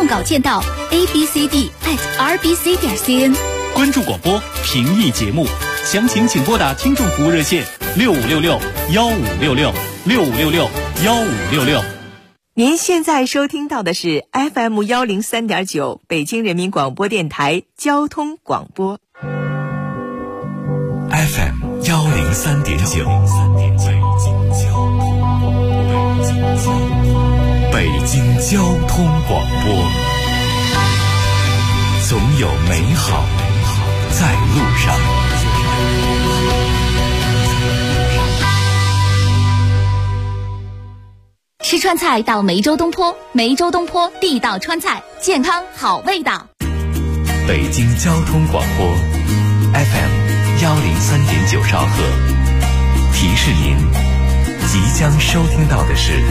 稿件到 abcd@rbc.cn。 关注广播，评议节目，详情请拨打听众服务热线6566-1566-6566-1566。 您现在收听到的是 FM103.9 北京人民广播电台交通广播。 FM103.9 北京交通广播，总有美好在路上。 吃川菜到梅州东坡，梅州东坡地道川菜，健康好味道。 北京交通广播 FM103.9 兆赫，提示您即将收听到的是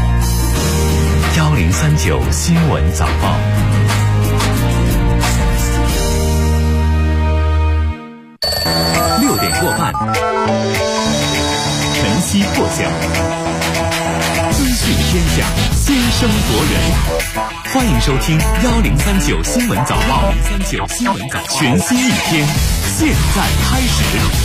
1039新闻早报。6点过半，晨曦破晓，资讯天下，先声夺人。欢迎收听1039新闻早报，全新一天，现在开始。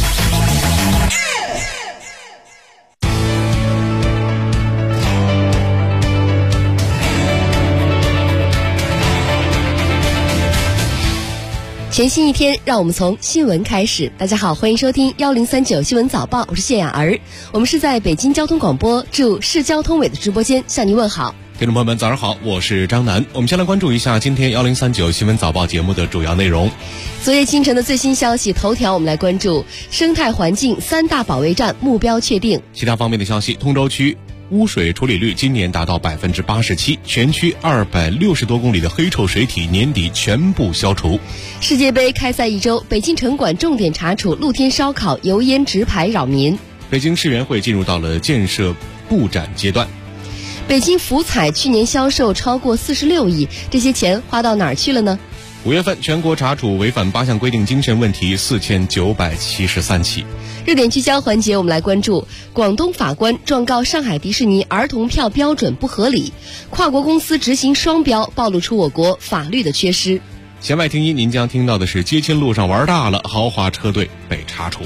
全新一天，让我们从新闻开始。大家好，欢迎收听1039新闻早报，我是谢雅儿。我们是在北京交通广播驻市交通委的直播间向您问好。 听众朋友们早上好，我是张楠。我们先来关注一下今天1039新闻早报节目的主要内容。 昨夜清晨的最新消息，头条我们来关注生态环境3大保卫战目标确定。 其他方面的消息，通州区污水处理率今年达到87%，全区260多公里的黑臭水体年底全部消除。 世界杯开赛一周，北京城管重点查处露天烧烤、油烟直排扰民。 北京世园会进入到了建设布展阶段。 北京福彩去年销售超过46亿，这些钱花到哪儿去了呢？5 月份全国查处违反8项规定精神问题4973起。 热点聚焦环节，我们来关注广东法官状告上海迪士尼儿童票标准不合理，跨国公司执行双标，暴露出我国法律的缺失。 弦外听音，您将听到的是接亲路上玩大了，豪华车队被查处。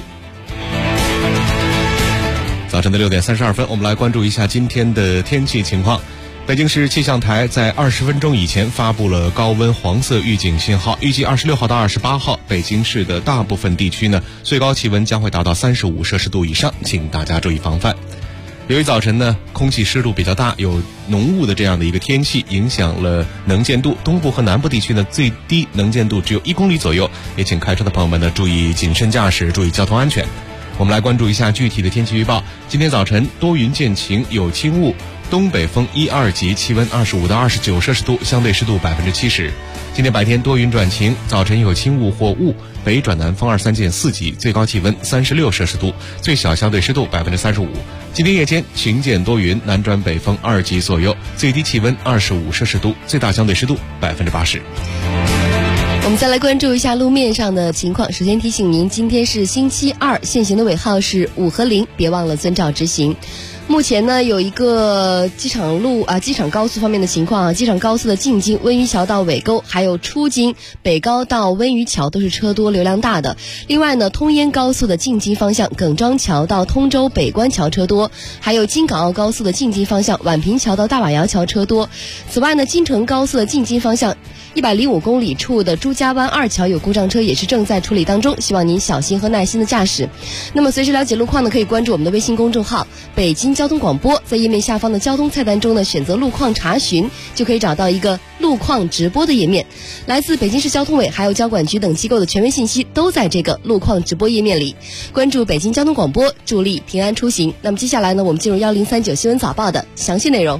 早晨的6点32分，我们来关注一下今天的天气情况。北京市气象台在20分钟以前发布了高温黄色预警信号，预计26号到28号，北京市的大部分地区呢，最高气温将会达到35摄氏度以上，请大家注意防范。由于早晨呢，空气湿度比较大，有浓雾的这样的一个天气，影响了能见度，东部和南部地区呢，最低能见度只有1公里左右，也请开车的朋友们呢，注意谨慎驾驶，注意交通安全。我们来关注一下具体的天气预报。今天早晨多云见晴，有轻雾，东北风1、2级，气温25到29摄氏度，相对湿度70%。今天白天多云转晴，早晨有轻雾或雾，北转南风2、3见4级，最高气温36摄氏度，最小相对湿度35%。今天夜间晴见多云，南转北风2级左右，最低气温25摄氏度，最大相对湿度80%。 我们再来关注一下路面上的情况。首先提醒您，今天是星期二，限行的尾号是5和0，别忘了遵照执行。目前呢，有一个机场高速方面的情况啊，机场高速的进京温榆桥到尾沟，还有出京北高到温榆桥都是车多流量大的。另外呢，通燕高速的进京方向耿庄桥到通州北关桥车多，还有京港澳高速的进京方向宛平桥到大瓦窑桥车多。此外呢，京承高速的进京方向105公里处的朱家湾2桥有故障车，也是正在处理当中，希望您小心和耐心的驾驶。那么随时了解路况呢，可以关注我们的微信公众号北京交通广播，在页面下方的交通菜单中呢，选择路况查询，就可以找到一个路况直播的页面。来自北京市交通委还有交管局等机构的权威信息都在这个路况直播页面里。关注北京交通广播，助力平安出行。那么接下来呢，我们进入1039新闻早报的详细内容。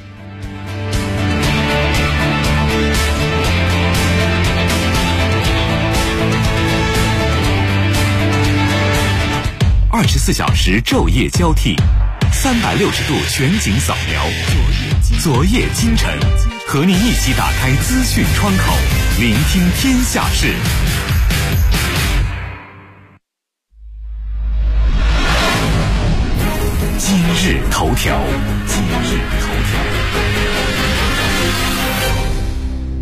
24小时昼夜交替，360度全景扫描，昨夜今晨，和您一起打开资讯窗口，聆听天下事。今日头条。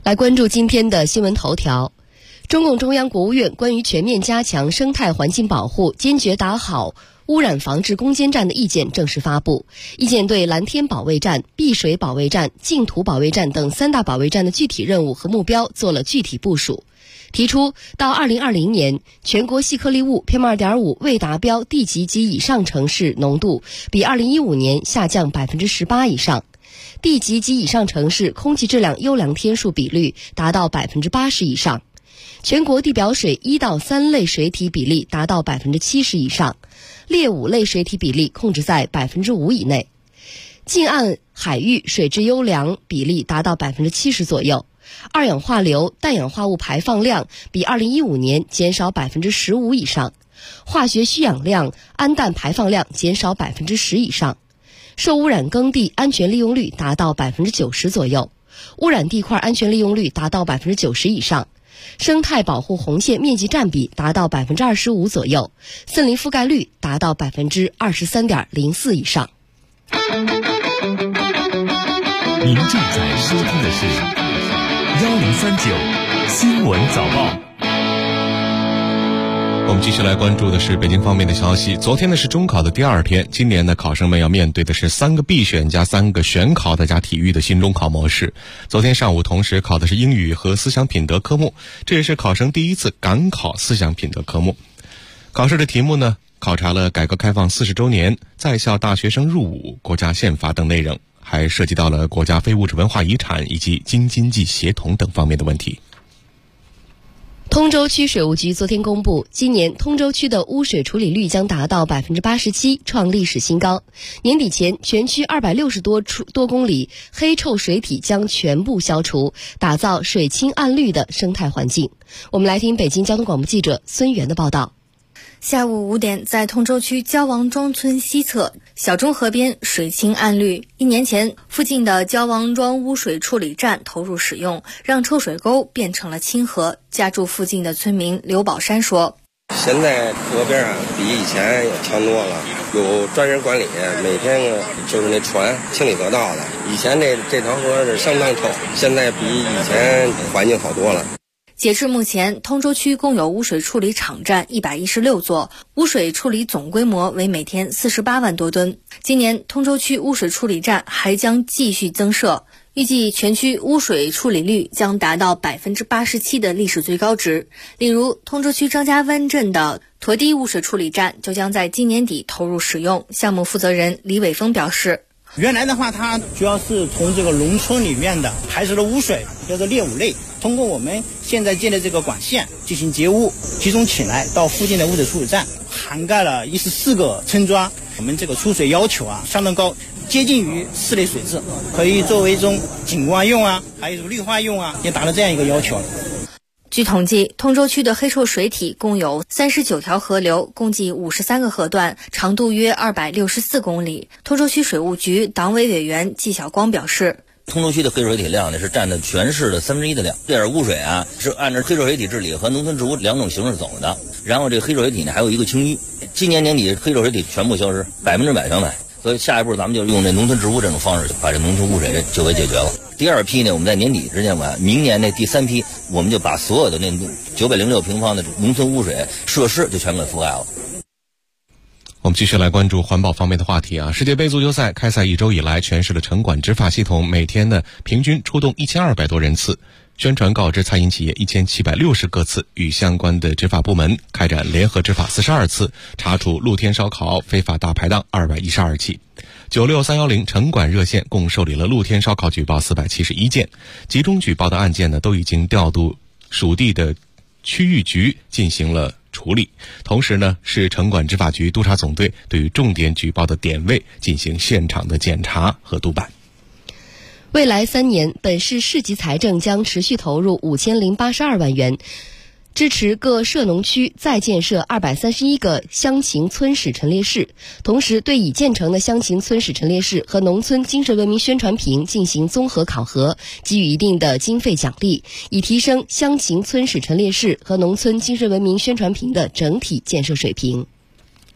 来关注今天的新闻头条。中共中央、国务院关于全面加强生态环境保护、坚决打好污染防治攻坚战的意见正式发布。意见对蓝天保卫战、碧水保卫战、净土保卫战等3大保卫战的具体任务和目标做了具体部署，提出到2020年，全国细颗粒物 PM2.5 未达标地级及以上城市浓度比2015年下降18%以上，地级及以上城市空气质量优良天数比率达到80%以上，全国地表水1到3类水体比例达到70%以上，劣5类水体比例控制在5%以内，近岸海域水质优良比例达到70%左右，二氧化硫、氮氧化物排放量比2015年减少15%以上，化学需氧量、氨氮排放量减少10%以上，受污染耕地安全利用率达到90%左右，污染地块安全利用率达到90%以上，生态保护红线面积占比达到25%左右，森林覆盖率达到23.04%以上。 您正在收听的是1039新闻早报。 我们继续来关注的是北京方面的消息。昨天呢是中考的第2天，今年呢考生们要面对的是3个必选加3个选考再加体育的新中考模式。昨天上午同时考的是英语和思想品德科目，这也是考生第一次赶考思想品德科目。考试的题目呢考察了改革开放40周年、在校大学生入伍、国家宪法等内容，还涉及到了国家非物质文化遗产以及京津冀协同等方面的问题。 通州区水务局昨天公布，今年通州区的污水处理率将达到87%，创历史新高。年底前，全区260多公里黑臭水体将全部消除，打造水清岸绿的生态环境。我们来听北京交通广播记者孙源的报道。 下午5点，在通州区焦王庄村西侧小中河边水清岸绿。1年前，附近的焦王庄污水处理站投入使用，让臭水沟变成了清河。家住附近的村民刘宝山说：“ 现在河边比以前也强多了，有专人管理，每天就是那船清理河道的。以前这条河是相当臭，现在比以前环境好多了。” 截至目前，通州区共有污水处理场站116座，污水处理总规模为每天48万多吨。今年通州区污水处理站还将继续增设，预计全区污水处理率将达到87%的历史最高值。例如，通州区张家湾镇的驼堤污水处理站就将在今年底投入使用。项目负责人李伟峰表示， 原来的话，它主要是从这个农村里面的排出的污水，叫做劣5类，通过我们现在建的这个管线进行截污，集中起来到附近的污水处理站，涵盖了14个村庄。我们这个出水要求相当高，接近于4类水质，可以作为一种景观用还有一种绿化用也达到这样一个要求。 据统计，通州区的黑臭水体共有39条河流，共计53个河段，长度约264公里。通州区水务局党委委员季晓光表示， 通州区的黑臭水体量呢是占了全市的1/3的量。这点污水是按照黑臭水体治理和农村治污2种形式走的。然后这个黑臭水体呢还有一个清淤，今年年底黑臭水体全部消失，100%全完。所以下一步咱们就用这农村治污这种方式，把这农村污水就给解决了。第2批呢，我们在年底之前完，明年那第3批，我们就把所有的那906平方的农村污水设施就全给覆盖了。 我们继续来关注环保方面的话题世界杯足球赛开赛1周以来，全市的城管执法系统每天呢平均出动1200多人次，宣传告知餐饮企业1760个次，与相关的执法部门开展联合执法42次，查处露天烧烤、非法大排档212起。96310城管热线共受理了露天烧烤举报471件，集中举报的案件呢都已经调度属地的区域局进行了处理。同时呢，市城管执法局督察总队对于重点举报的点位进行现场的检查和督办。 未来3年，本市市级财政将持续投入5082万元，支持各涉农区再建设231个乡情村史陈列室，同时对已建成的乡情村史陈列室和农村精神文明宣传屏进行综合考核，给予一定的经费奖励，以提升乡情村史陈列室和农村精神文明宣传屏的整体建设水平。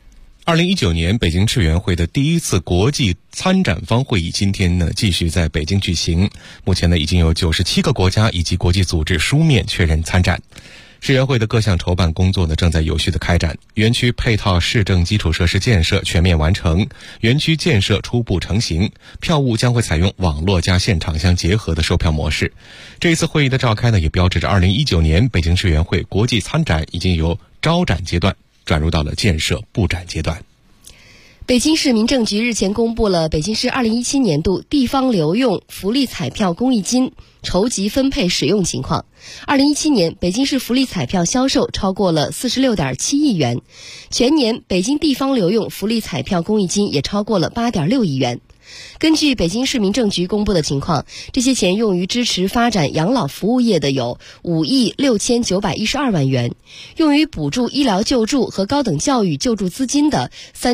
2019年北京世园会的第一次国际参展方会议今天呢继续在北京举行。目前呢已经有97个国家以及国际组织书面确认参展。世园会的各项筹办工作呢正在有序的开展，园区配套市政基础设施建设全面完成，园区建设初步成型，票务将会采用网络加现场相结合的售票模式。这一次会议的召开呢，也标志着2019年北京世园会国际参展已经由招展阶段转入到了建设布展阶段。 北京市民政局日前公布了北京市2017年度地方留用福利彩票公益金筹集分配使用情况。2017年，北京市福利彩票销售超过了46.7亿元，全年北京地方留用福利彩票公益金也超过了8.6亿元。根据北京市民政局公布的情况，这些钱用于支持发展养老服务业的有5亿6912万元，用于补助医疗救助和高等教育救助资金的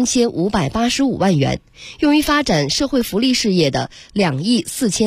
3585万元，用于发展社会福利事业的2亿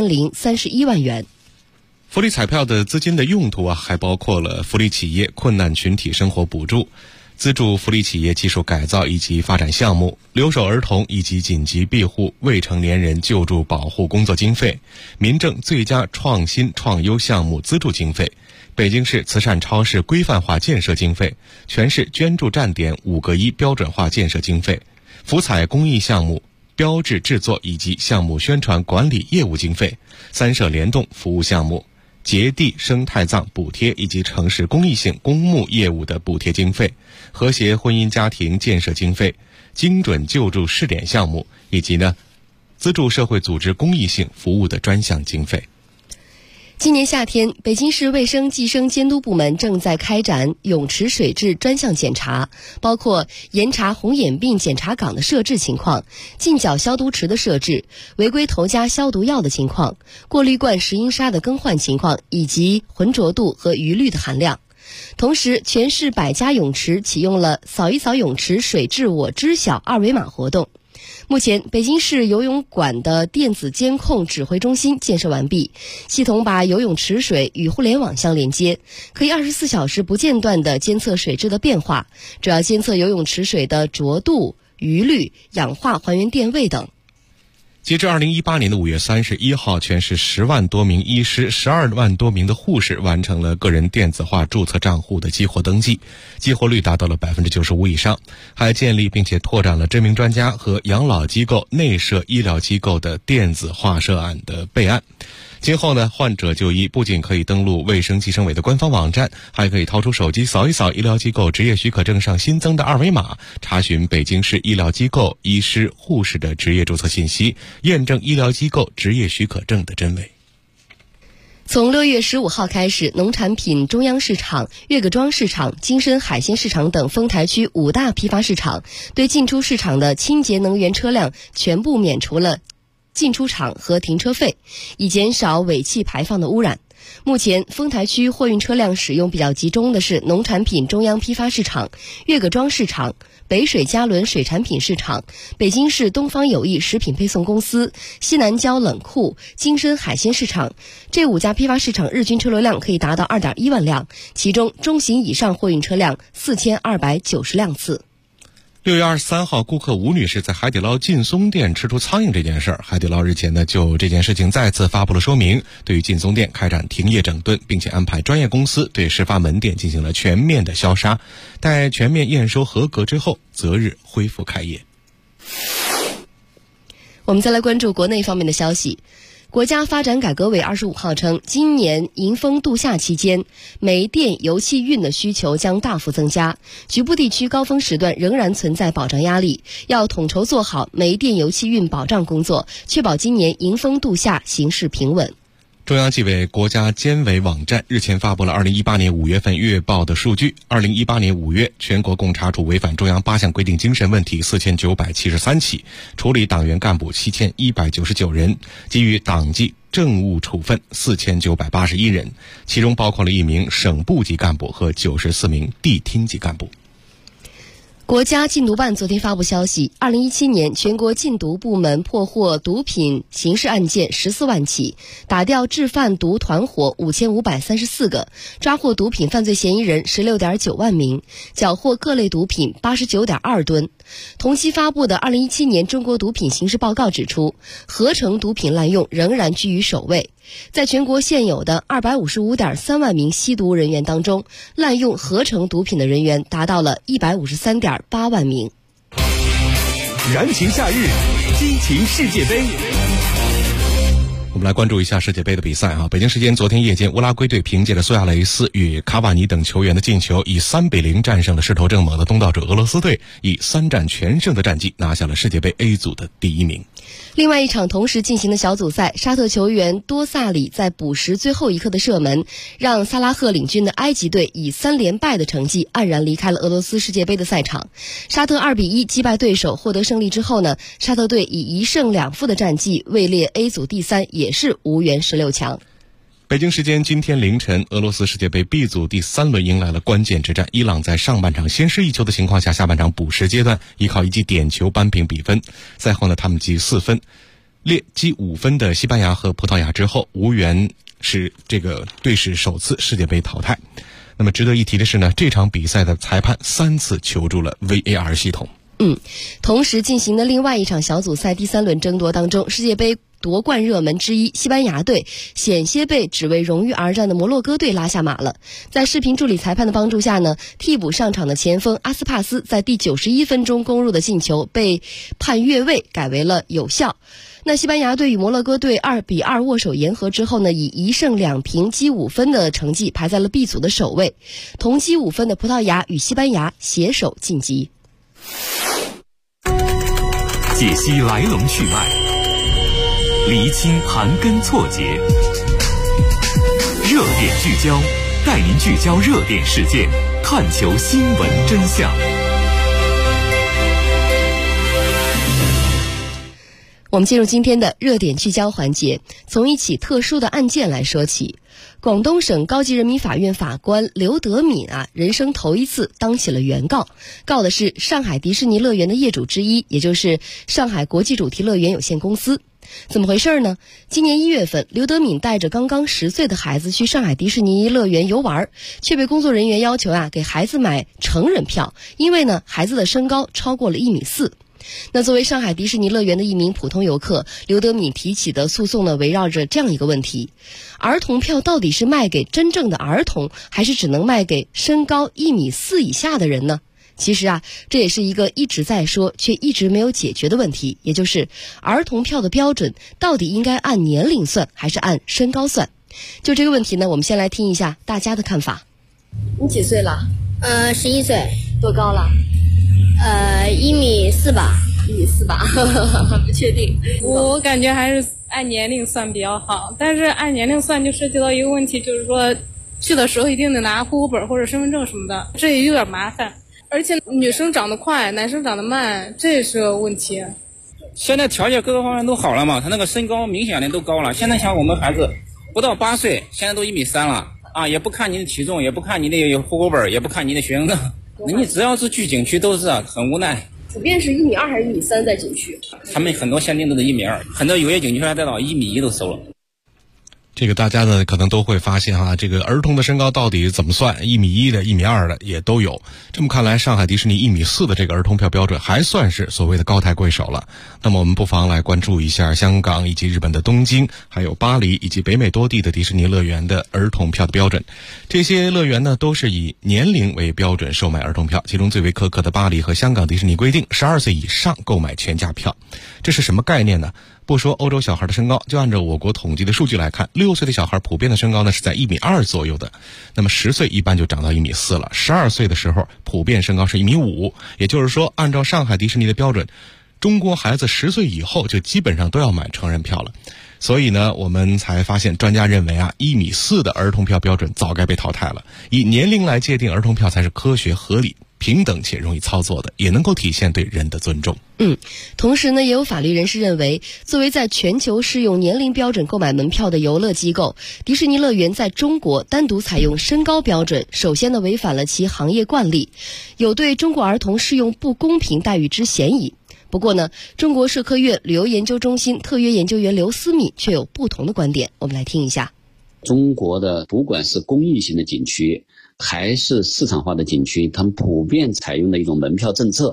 4031万元。 福利彩票的资金的用途还包括了福利企业困难群体生活补助、资助福利企业技术改造以及发展项目、留守儿童以及紧急庇护未成年人救助保护工作经费、民政最佳创新创优项目资助经费、北京市慈善超市规范化建设经费、全市捐助站点5个1标准化建设经费、福彩公益项目标志制作以及项目宣传管理业务经费、三社联动服务项目、节地生态葬补贴以及城市公益性公募业务的补贴经费、和谐婚姻家庭建设经费、精准救助试点项目以及资助社会组织公益性服务的专项经费。 今年夏天，北京市卫生计生监督部门正在开展泳池水质专项检查，包括严查红眼病检查岗的设置情况、近角消毒池的设置、违规投加消毒药的情况、过滤罐石英砂的更换情况以及浑浊度和余氯的含量。同时，全市100家泳池启用了扫一扫泳池水质我知晓2维码活动。目前，北京市游泳馆的电子监控指挥中心建设完毕，系统把游泳池水与互联网相连接，可以24小时不间断地监测水质的变化，主要监测游泳池水的浊度、余氯、氧化还原电位等。 截至2018年的5月31号，全市10万多名医师、12万多名的护士完成了个人电子化注册账户的激活登记，激活率达到了95%以上，还建立并且拓展了知名专家和养老机构、内设医疗机构的电子化涉案的备案。今后患者就医不仅可以登录卫生计生委的官方网站，还可以掏出手机扫一扫医疗机构执业许可证上新增的2维码，查询北京市医疗机构医师、护士的执业注册信息，验证医疗机构执业许可证的真伪。 从6月15号开始，农产品中央市场、岳各庄市场、金深海鲜市场等丰台区5大批发市场对进出市场的清洁能源车辆全部免除了进出场和停车费，以减少尾气排放的污染。目前，丰台区货运车辆使用比较集中的是农产品中央批发市场、岳各庄市场、北水嘉伦水产品市场、北京市东方有益食品配送公司、西南郊冷库、金深海鲜市场。这5家批发市场日均车流量可以达到2.1万辆，其中中型以上货运车辆4290辆次。 6月23号，顾客吴女士在海底捞劲松店吃出苍蝇这件事儿，海底捞日前就这件事情再次发布了说明，对于劲松店开展停业整顿，并且安排专业公司对事发门店进行了全面的消杀，待全面验收合格之后，择日恢复开业。 我们再来关注国内方面的消息。国家发展改革委25号称，今年迎风度夏期间，煤电油气运的需求将大幅增加，局部地区高峰时段仍然存在保障压力，要统筹做好煤电油气运保障工作，确保今年迎风度夏形势平稳。 中央纪委国家监委网站日前发布了2018年5月份月报的数据。2018年5月，全国共查处违反中央8项规定精神问题4973起，处理党员干部7199人，给予党纪政务处分4981人，其中包括了1名省部级干部和94名地厅级干部。 国家禁毒办昨天发布消息，2017年全国禁毒部门破获毒品刑事案件14万起，打掉制贩毒团伙5534个，抓获毒品犯罪嫌疑人16.9万名，缴获各类毒品89.2吨。 同期发布的2017年中国毒品形势报告指出，合成毒品滥用仍然居于首位。在全国现有的255.3万名吸毒人员当中，滥用合成毒品的人员达到了153.8万名。 燃情夏日，激情世界杯。 我们来关注一下世界杯的比赛啊！北京时间昨天夜间，乌拉圭队凭借着苏亚雷斯与卡瓦尼等球员的进球，以3-0战胜了势头正猛的东道主俄罗斯队，以3战全胜的战绩拿下了世界杯 A 组的第1名。 另外一场同时进行的小组赛，沙特球员多萨里在补时最后一刻的射门，让萨拉赫领军的埃及队以3连败的成绩黯然离开了俄罗斯世界杯的赛场。沙特2-1击败对手，获得胜利之后呢，沙特队以1胜2负的战绩位列 A 组第3，也是无缘16强。 北京时间今天凌晨，俄罗斯世界杯 B 组第3轮迎来了关键之战。伊朗在上半场先失1球的情况下，下半场补时阶段依靠一记点球扳平比分。赛后呢，他们积4分，列积5分的西班牙和葡萄牙之后，无缘是这个队史首次世界杯淘汰。那么值得一提的是呢，这场比赛的裁判3次求助了 VAR 系统。 同时进行的另外一场小组赛第3轮争夺当中，世界杯夺冠热门之一西班牙队险些被只为荣誉而战的摩洛哥队拉下马了。在视频助理裁判的帮助下呢，替补上场的前锋阿斯帕斯在第91分钟攻入的进球被判越位，改为了有效。那西班牙队与摩洛哥队2-2握手言和之后呢，以1胜2平积5分的成绩排在了 B 组的首位。同积5分的葡萄牙与西班牙携手晋级。 解析来龙去脉，厘清盘根错节，热点聚焦，带您聚焦热点事件，探求新闻真相。 我们进入今天的热点聚焦环节，从一起特殊的案件来说起。广东省高级人民法院法官刘德敏人生头一次当起了原告，告的是上海迪士尼乐园的业主之一，也就是上海国际主题乐园有限公司。怎么回事呢？今年1月份，刘德敏带着刚刚10岁的孩子去上海迪士尼乐园游玩，却被工作人员要求给孩子买成人票，因为呢孩子的身高超过了1.4米。那作为上海迪士尼乐园的一名普通游客，刘德敏提起的诉讼呢，围绕着这样一个问题：儿童票到底是卖给真正的儿童，还是只能卖给身高1.4米以下的人呢？其实这也是一个一直在说却一直没有解决的问题，也就是儿童票的标准到底应该按年龄算，还是按身高算？就这个问题呢，我们先来听一下大家的看法。 你几岁了？11岁。 多高了 ？1.4米吧。 1.4米吧，不确定。 我感觉还是按年龄算比较好，但是按年龄算就涉及到一个问题，就是说去的时候一定得拿户口本或者身份证什么的，这也有点麻烦。而且女生长得快，男生长得慢，这也是个问题。 现在条件各个方面都好了嘛，他那个身高明显的都高了。现在像我们孩子不到8岁，现在都1.3米了也不看你的体重，也不看你的户口本，也不看你的学生证。你只要是去景区都是很无奈。 普遍是1.2米还是1.3米在景区？ 他们很多限定都是1.2米，很多有些景区还带到1.1米都收了。 这个大家呢可能都会发现这个儿童的身高到底怎么算，1.1米的、1.2米的也都有。这么看来，上海迪士尼1.4米的这个儿童票标准还算是所谓的高抬贵手了。那么我们不妨来关注一下香港以及日本的东京，还有巴黎以及北美多地的迪士尼乐园的儿童票的标准。这些乐园呢都是以年龄为标准售卖儿童票，其中最为苛刻的巴黎和香港迪士尼规定12岁以上购买全价票。这是什么概念呢？不说欧洲小孩的身高，就按照我国统计的数据来看，6岁的小孩普遍的身高呢是在1.2米左右的，那么10岁一般就长到1.4米了，12岁的时候普遍身高是1.5米，也就是说按照上海迪士尼的标准，中国孩子10岁以后就基本上都要买成人票了。所以呢，我们才发现专家认为1.4米的儿童票标准早该被淘汰了，以年龄来界定儿童票才是科学合理平等且容易操作的，也能够体现对人的尊重。 同时呢，也有法律人士认为，作为在全球适用年龄标准购买门票的游乐机构，迪士尼乐园在中国单独采用身高标准，首先呢违反了其行业惯例，有对中国儿童适用不公平待遇之嫌疑。不过呢，中国社科院旅游研究中心特约研究员刘思敏却有不同的观点，我们来听一下。 中国的不管是公益型的景区还是市场化的景区，他们普遍采用的一种门票政策，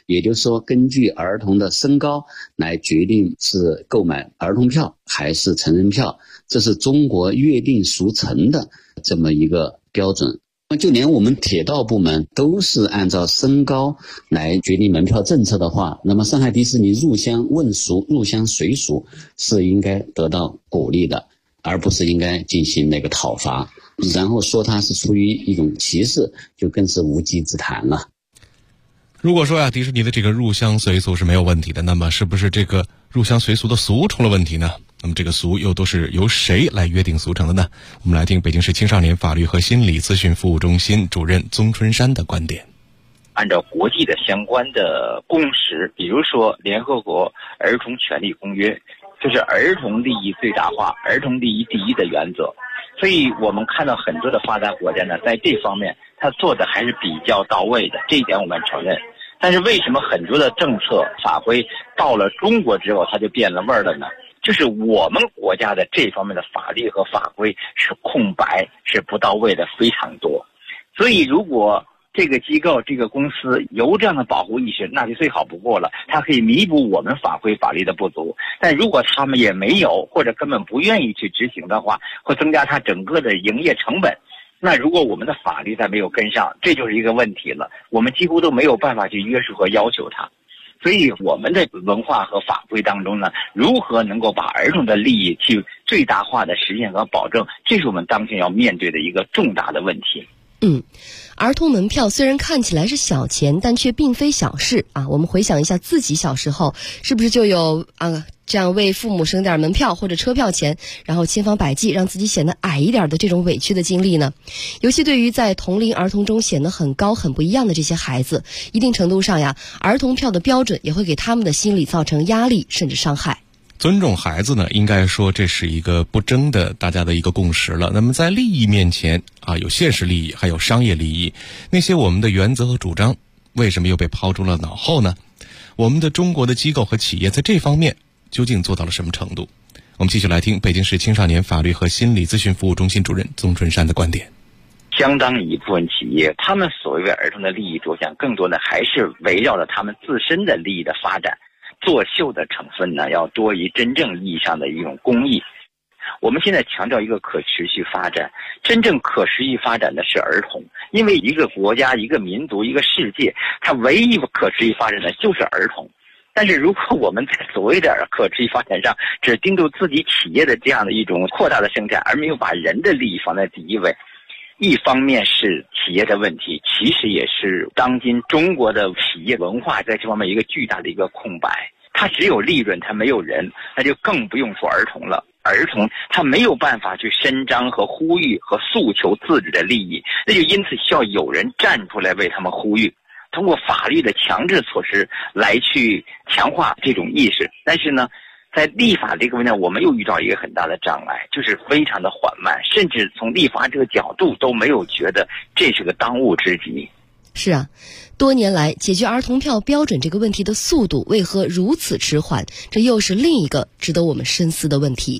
也就是说根据儿童的身高来决定是购买儿童票还是成人票，这是中国约定俗成的这么一个标准。就连我们铁道部门都是按照身高来决定门票政策的话，那么上海迪士尼入乡问俗、入乡随俗是应该得到鼓励的，而不是应该进行那个讨伐，然后说它是出于一种歧视，就更是无稽之谈了。 如果说迪士尼的这个入乡随俗是没有问题的，那么是不是这个入乡随俗的俗出了问题呢？那么这个俗又都是由谁来约定俗成的呢？我们来听北京市青少年法律和心理咨询服务中心主任宗春山的观点。 按照国际的相关的共识，比如说联合国儿童权利公约，就是儿童利益最大化、儿童利益第一的原则。所以我们看到很多的发达国家呢，在这方面他做的还是比较到位的，这一点我们承认。但是为什么很多的政策法规到了中国之后它就变了味儿了呢？就是我们国家的这方面的法律和法规是空白，是不到位的非常多。所以如果这个机构这个公司有这样的保护意识，那就最好不过了，它可以弥补我们法规法律的不足。但如果他们也没有，或者根本不愿意去执行的话，会增加它整个的营业成本。那如果我们的法律再没有跟上，这就是一个问题了，我们几乎都没有办法去约束和要求它。所以我们的文化和法规当中呢，如何能够把儿童的利益去最大化的实现和保证，这是我们当前要面对的一个重大的问题。 儿童门票虽然看起来是小钱，但却并非小事啊。我们回想一下自己小时候，是不是就有这样为父母省点门票或者车票钱，然后千方百计让自己显得矮一点的这种委屈的经历呢？尤其对于在同龄儿童中显得很高很不一样的这些孩子，一定程度上儿童票的标准也会给他们的心理造成压力甚至伤害。 尊重孩子呢，应该说这是一个不争的大家的一个共识了。那么在利益面前有现实利益，还有商业利益，那些我们的原则和主张为什么又被抛诸了脑后呢？我们的中国的机构和企业在这方面究竟做到了什么程度？我们继续来听北京市青少年法律和心理咨询服务中心主任宗春山的观点。 相当一部分企业，他们所谓为儿童的利益着想，更多的还是围绕着他们自身的利益的发展。作秀的成分呢，要多于真正意义上的一种公益。我们现在强调一个可持续发展，真正可持续发展的是儿童，因为一个国家、一个民族、一个世界，它唯一可持续发展的就是儿童。但是如果我们在所谓的可持续发展上只盯住自己企业的这样的一种扩大的生产，而没有把人的利益放在第一位，一方面是企业的问题，其实也是当今中国的企业文化在这方面一个巨大的一个空白。它只有利润，它没有人，那就更不用说儿童了。儿童他没有办法去伸张和呼吁和诉求自己的利益，那就因此需要有人站出来为他们呼吁，通过法律的强制措施来去强化这种意识。但是呢，在立法这个问题，我们又遇到一个很大的障碍，就是非常的缓慢，甚至从立法这个角度都没有觉得这是个当务之急。 是啊，多年来解决儿童票标准这个问题的速度为何如此迟缓？这又是另一个值得我们深思的问题。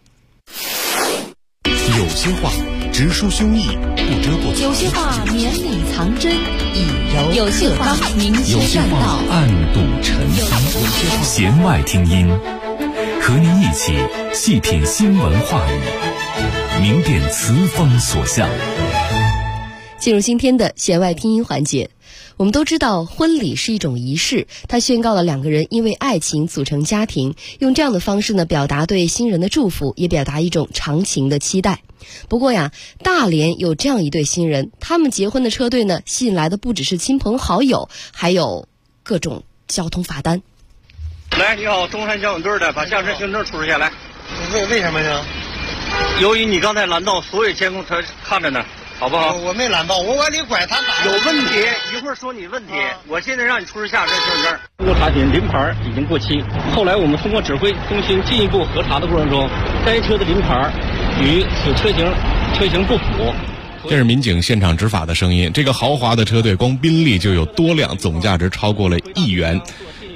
有些话直抒胸臆，不遮不藏； 有些话绵里藏针，以柔有些话明有些话暗度陈仓。弦外听音，和您一起细品新闻话语，明辨词风所向。 进入今天的弦外听音环节。我们都知道婚礼是一种仪式，它宣告了两个人因为爱情组成家庭，用这样的方式呢表达对新人的祝福，也表达一种长情的期待。不过大连有这样一对新人，他们结婚的车队呢吸引来的不只是亲朋好友，还有各种交通罚单。 来，你好，中山交警队的，把驾驶行证出示下来。 为什么呢？ 由于你刚才拦道，所有监控车看着呢，好不好？ 我没拦道，我往里拐，他打有问题，一会儿说你问题。我现在让你出示驾驶行证。通过查询，临牌已经过期。后来我们通过指挥中心进一步核查的过程中，该车的临牌与此车型不符。 这是民警现场执法的声音。这个豪华的车队光宾利就有多辆，总价值超过了1亿元。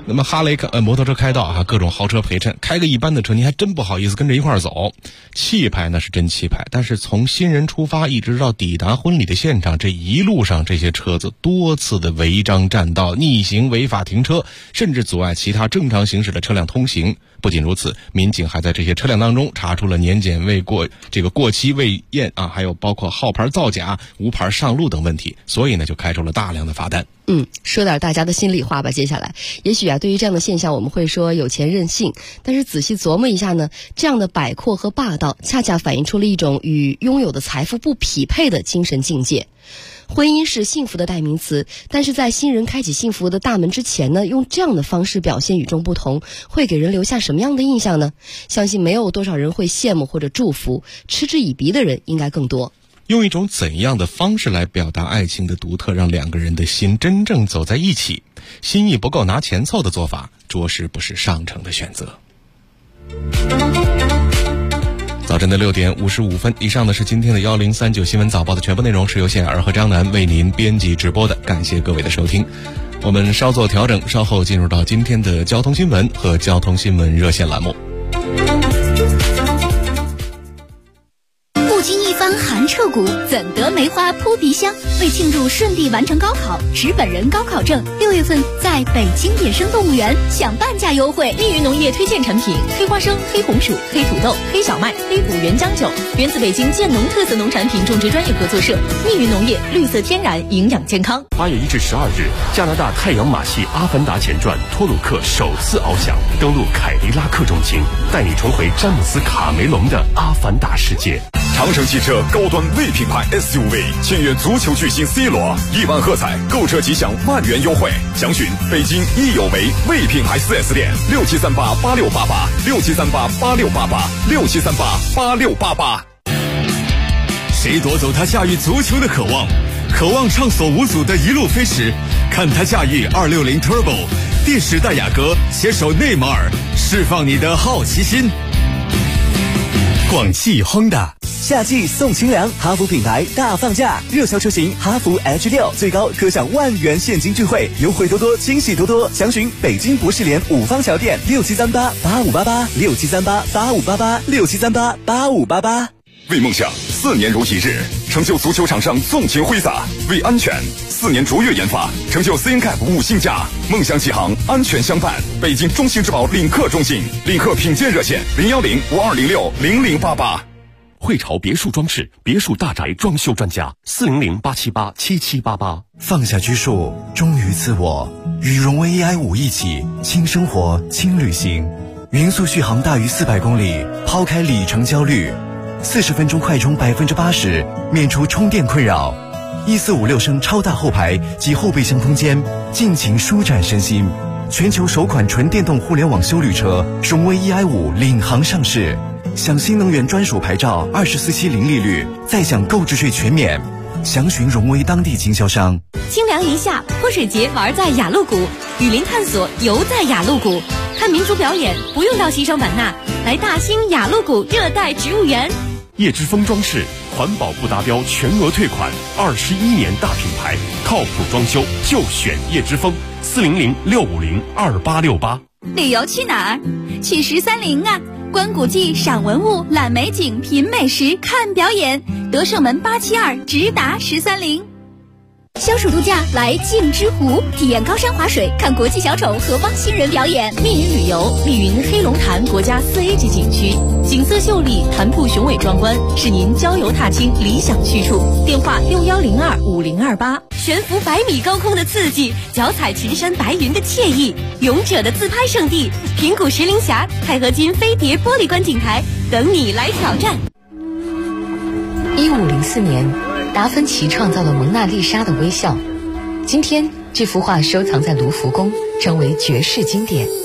那么哈雷摩托车开道啊，各种豪车陪衬，开个一般的车，你还真不好意思跟着一块儿走。气派那是真气派，但是从新人出发一直到抵达婚礼的现场，这一路上这些车子多次的违章占道、逆行、违法停车，甚至阻碍其他正常行驶的车辆通行。不仅如此，民警还在这些车辆当中查出了年检未过、过期未验啊，还有包括号牌造假、无牌上路等问题，所以呢就开出了大量的罚单。 说点大家的心里话吧。接下来也许对于这样的现象我们会说有钱任性，但是仔细琢磨一下呢，这样的摆阔和霸道恰恰反映出了一种与拥有的财富不匹配的精神境界。婚姻是幸福的代名词，但是在新人开启幸福的大门之前呢，用这样的方式表现与众不同，会给人留下什么样的印象呢？相信没有多少人会羡慕或者祝福，嗤之以鼻的人应该更多。 用一种怎样的方式来表达爱情的独特，让两个人的心真正走在一起？心意不够拿钱凑的做法，着实不是上乘的选择。早晨的6点55分，以上的是今天的1039新闻早报的全部内容，是由谢尔和张楠为您编辑直播的，感谢各位的收听。我们稍作调整，稍后进入到今天的交通新闻和交通新闻热线栏目。 不经一番寒彻骨，怎得梅花扑鼻香？为庆祝顺利完成高考，持本人高考证，6月份在北京野生动物园享半价优惠。密云农业推荐产品：黑花生、黑红薯、黑土豆、黑小麦、黑五原浆酒，源自北京建农特色农产品种植专业合作社。密云农业，绿色天然，营养健康。 8月1至12日，加拿大太阳马戏《阿凡达前传》托鲁克首次翱翔，登陆凯迪拉克中心，带你重回詹姆斯·卡梅隆的阿凡达世界。 长城汽车高端 V 品牌 SUV 签约足球巨星 C 罗，1万喝彩，购车即享万元优惠。详询北京益友维 V 品牌 4S 店，67388688，67388688，67388688。谁夺走他驾驭足球的渴望？渴望畅所无阻的一路飞驰，看他驾驭260 Turbo， 第10代雅阁携手内马尔，释放你的好奇心。广汽亨达。 夏季送清凉，哈弗品牌大放价，热销车型哈弗 H6 最高可享万元现金钜惠，优惠多多，惊喜多多。详询北京博士联5方桥店67388588，67388588，67388588。 为梦想4年如一日，成就足球场上纵情挥洒；为安全4年卓越研发，成就 CNCAP 5星价。梦想启航，安全相伴。北京中信质保领克中心，领克品鉴热线01052060088。 汇潮别墅装饰，别墅大宅装修专家，400-878-7788。 放下拘束，忠于自我，与荣威 AI5一起轻生活轻旅行，匀速续航大于400公里，抛开里程焦虑，40分钟快充80%，免除充电困扰。1456升超大后排及后备箱空间，尽情舒展身心。全球首款纯电动互联网休旅车荣威 AI5领航上市，享新能源专属牌照，24期零利率，再享购置税全免。详询荣威当地经销商。 清凉一夏，泼水节玩在雅鹿谷，雨林探索游在雅鹿谷，看民族表演不用到西双版纳，来大兴雅鹿谷热带植物园。 叶之峰装饰，环保不达标全额退款，21年大品牌，靠谱装修就选叶之峰，400-650-2868。 旅游去哪儿？去13陵啊！观古迹、赏文物、览美景、品美食、看表演，德胜门872直达13陵。消暑度假来镜之湖，体验高山滑水，看国际小丑和汪星人表演。密云旅游，密云黑龙潭国家4A 级景区，景色秀丽，潭瀑雄伟壮观，是您郊游踏青理想去处。电话61025028。悬浮100米高空的刺激，脚踩群山白云的惬意，勇者的自拍圣地，平谷石林峡、钛合金飞碟玻璃观景台，等你来挑战。 1504年，达芬奇创造了蒙娜丽莎的微笑。今天，这幅画收藏在卢浮宫，成为绝世经典。